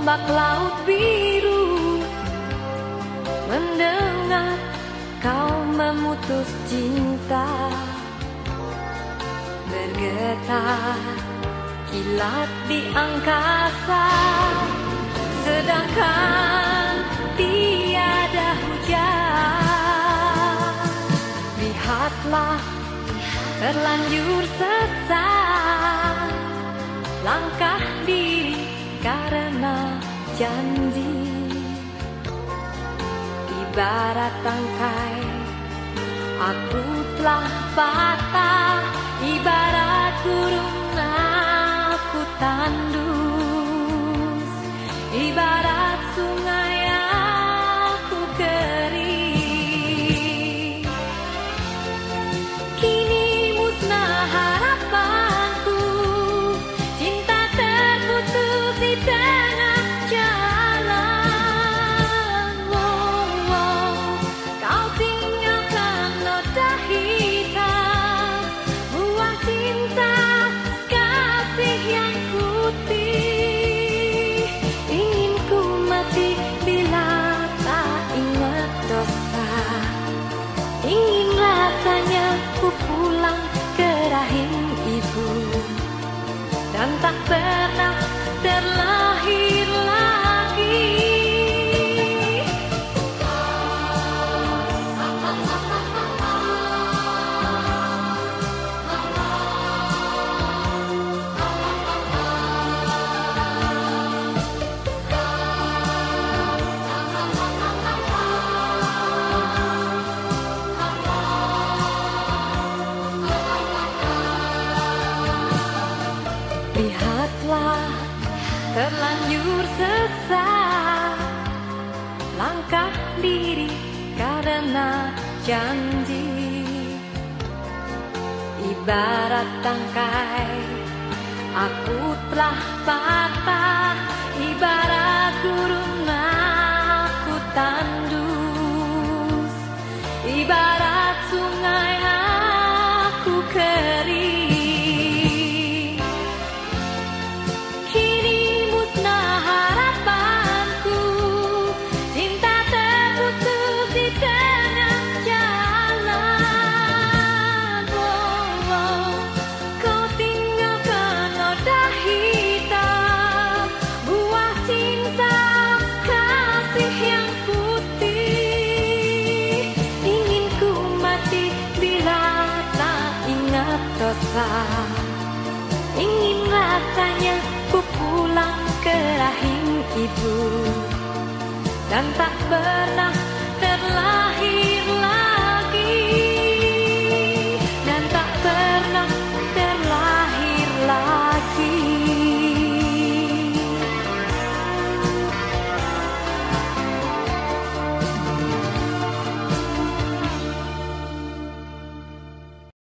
ombak laut biru, mendengar kau memutus cinta, bergetar kilat di angkasa, sedangkan tiada hujan. Lihatlah terlanjur sesat, langkah diri karena janji. Ibarat tangkai aku telah patah, ibarat burung aku tandus, ibarat sungai aku kering. Kini musnah harapanku, cinta terputus di tengah jalan. Kau tinggalkan noda hitam, buah cinta kasih yang putih. Ingin ku mati bila tak ingat dosa, ingin rasanya ku pulang ke rahim ibu, dan tak pernah terlahir lagi. Lihatlah terlanjur sesat, langkah diri karena janji. Ibarat tangkai aku telah patah, ibarat burung